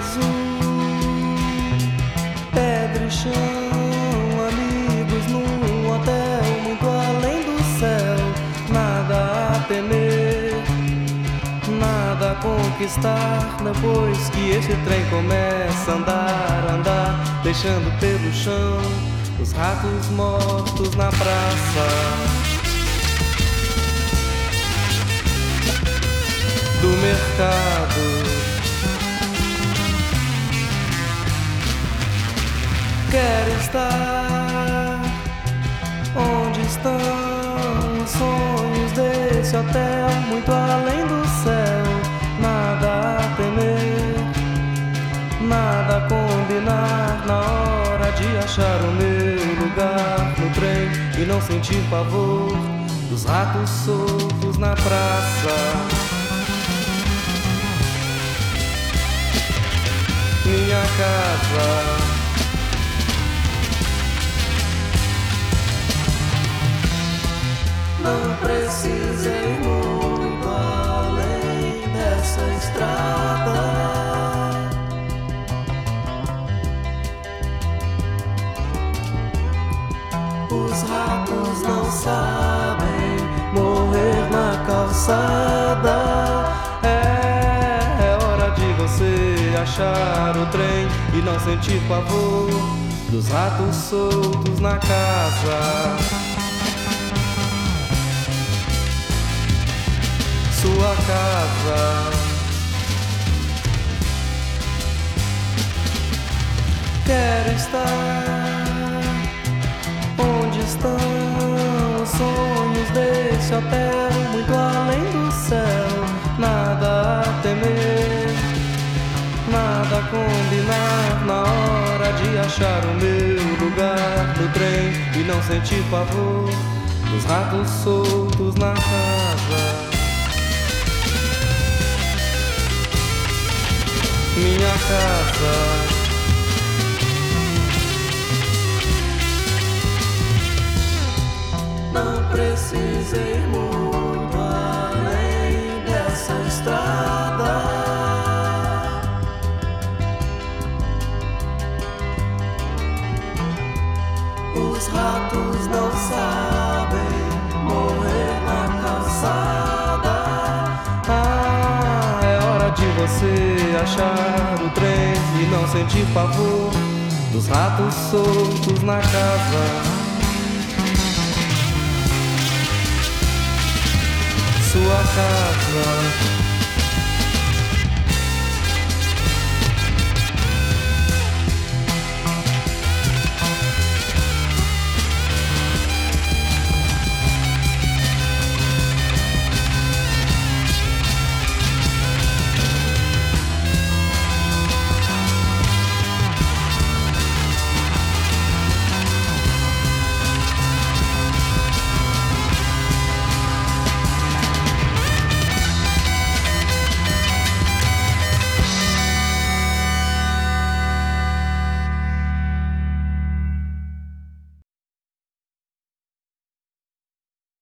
azul, pedra e chão, amigos num hotel muito além do céu. Nada a temer, nada a conquistar depois que esse trem começa a andar, deixando pelo chão os ratos mortos na praça do mercado. Quero estar onde estão os sonhos desse hotel, muito além do céu. Nada a temer, nada a combinar na hora de achar o meu lugar no trem e não sentir pavor dos ratos soltos na praça. Minha casa, não precisa ir muito além dessa estrada. Os ratos não sabem morrer na calçada. É hora de você achar o trem e não sentir pavor dos ratos soltos na casa. Sua casa. Quero estar onde estão os sonhos desse hotel, muito além do céu. Nada a temer, nada a combinar na hora de achar o meu lugar no trem e não sentir pavor dos ratos soltos na casa. Minha casa, não precisa ir muito além dessa estrada. Os ratos não sabem morrer na calçada. É hora de você achar o trem e não sentir pavor dos ratos soltos na casa. Sua casa.